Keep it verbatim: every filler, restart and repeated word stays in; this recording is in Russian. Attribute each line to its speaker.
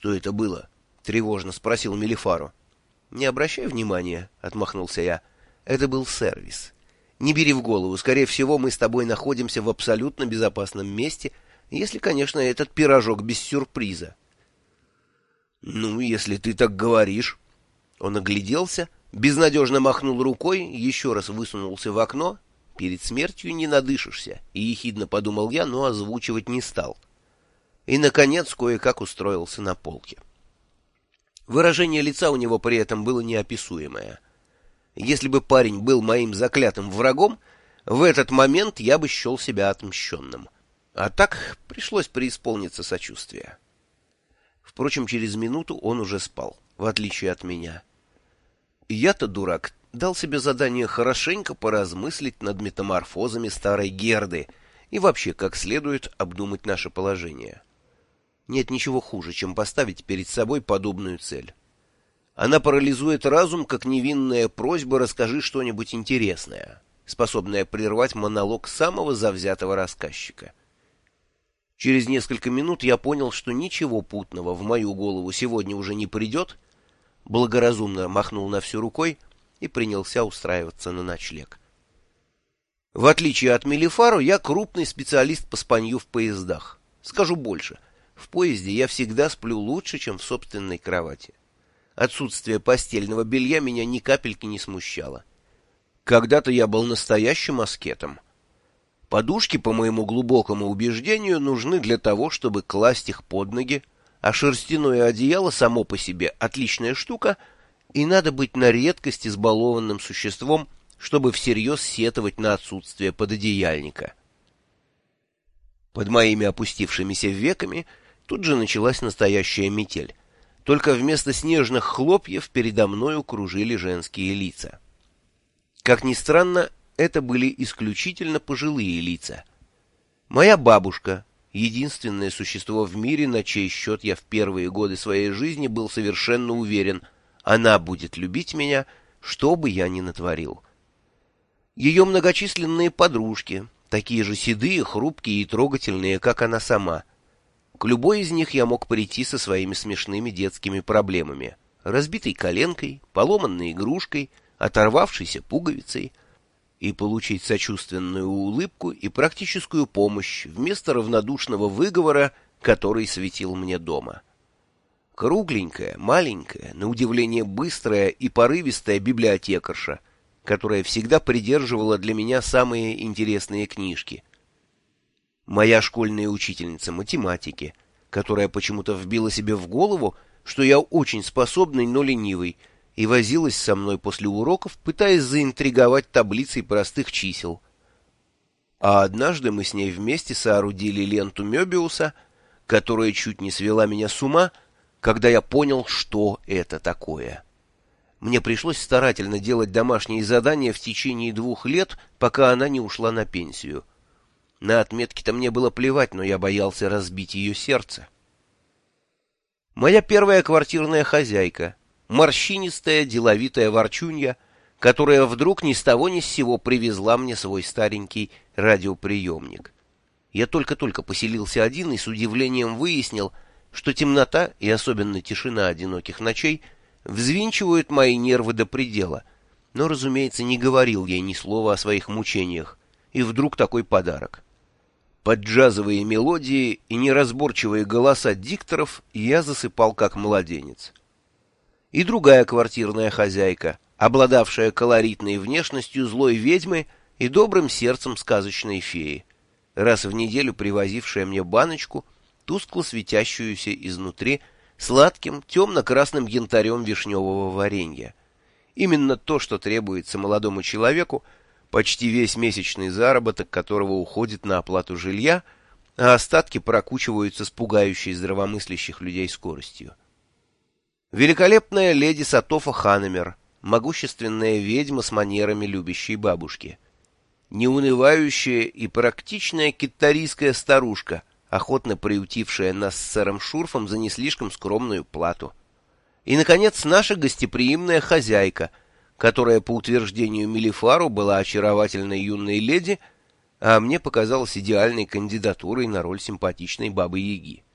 Speaker 1: Что это было? — тревожно спросил Мелифаро. — Не обращай внимания, — отмахнулся я. — Это был сервис. Не бери в голову, скорее всего, мы с тобой находимся в абсолютно безопасном месте, если, конечно, этот пирожок без сюрприза. — Ну, если ты так говоришь. Он огляделся, безнадежно махнул рукой, еще раз высунулся в окно. Перед смертью не надышишься, и ехидно подумал я, но озвучивать не стал. И, наконец, кое-как устроился на полке. Выражение лица у него при этом было неописуемое. Если бы парень был моим заклятым врагом, в этот момент я бы счел себя отмщенным. А так пришлось преисполниться сочувствия. Впрочем, через минуту он уже спал, в отличие от меня. Я-то, дурак, дал себе задание хорошенько поразмыслить над метаморфозами старой Герды и вообще как следует обдумать наше положение. Нет ничего хуже, чем поставить перед собой подобную цель. Она парализует разум, как невинная просьба «расскажи что-нибудь интересное», способная прервать монолог самого завзятого рассказчика. Через несколько минут я понял, что ничего путного в мою голову сегодня уже не придет, благоразумно махнул на всю рукой и принялся устраиваться на ночлег. В отличие от Мелифаро, я крупный специалист по спанью в поездах. Скажу больше, в поезде я всегда сплю лучше, чем в собственной кровати. Отсутствие постельного белья меня ни капельки не смущало. Когда-то я был настоящим аскетом. Подушки, по моему глубокому убеждению, нужны для того, чтобы класть их под ноги, а шерстяное одеяло само по себе отличная штука, и надо быть на редкость избалованным существом, чтобы всерьез сетовать на отсутствие пододеяльника. Под моими опустившимися веками тут же началась настоящая метель. Только вместо снежных хлопьев передо мною кружили женские лица. Как ни странно, это были исключительно пожилые лица. Моя бабушка, единственное существо в мире, на чей счет я в первые годы своей жизни был совершенно уверен, она будет любить меня, что бы я ни натворил. Ее многочисленные подружки, такие же седые, хрупкие и трогательные, как она сама. К любой из них я мог прийти со своими смешными детскими проблемами: разбитой коленкой, поломанной игрушкой, оторвавшейся пуговицей, и получить сочувственную улыбку и практическую помощь вместо равнодушного выговора, который светил мне дома. Кругленькая, маленькая, на удивление быстрая и порывистая библиотекарша, которая всегда придерживала для меня самые интересные книжки. Моя школьная учительница математики, которая почему-то вбила себе в голову, что я очень способный, но ленивый, и возилась со мной после уроков, пытаясь заинтриговать таблицей простых чисел. А однажды мы с ней вместе соорудили ленту Мёбиуса, которая чуть не свела меня с ума, когда я понял, что это такое. Мне пришлось старательно делать домашние задания в течение двух лет, пока она не ушла на пенсию. На отметки-то мне было плевать, но я боялся разбить ее сердце. Моя первая квартирная хозяйка, морщинистая, деловитая ворчунья, которая вдруг ни с того ни с сего привезла мне свой старенький радиоприемник. Я только-только поселился один и с удивлением выяснил, что темнота и особенно тишина одиноких ночей взвинчивают мои нервы до предела, но, разумеется, не говорил ей ни слова о своих мучениях, и вдруг такой подарок. Под джазовые мелодии и неразборчивые голоса дикторов я засыпал как младенец. И другая квартирная хозяйка, обладавшая колоритной внешностью злой ведьмы и добрым сердцем сказочной феи, раз в неделю привозившая мне баночку, тускло светящуюся изнутри сладким темно-красным янтарем вишневого варенья. Именно то, что требуется молодому человеку, почти весь месячный заработок которого уходит на оплату жилья, а остатки прокучиваются с пугающей здравомыслящих людей скоростью. Великолепная леди Сатофа Ханемер, могущественная ведьма с манерами любящей бабушки. Неунывающая и практичная китарийская старушка, охотно приютившая нас с сэром Шурфом за не слишком скромную плату. И, наконец, наша гостеприимная хозяйка, которая, по утверждению Мелифаро, была очаровательной юной леди, а мне показалась идеальной кандидатурой на роль симпатичной бабы-яги.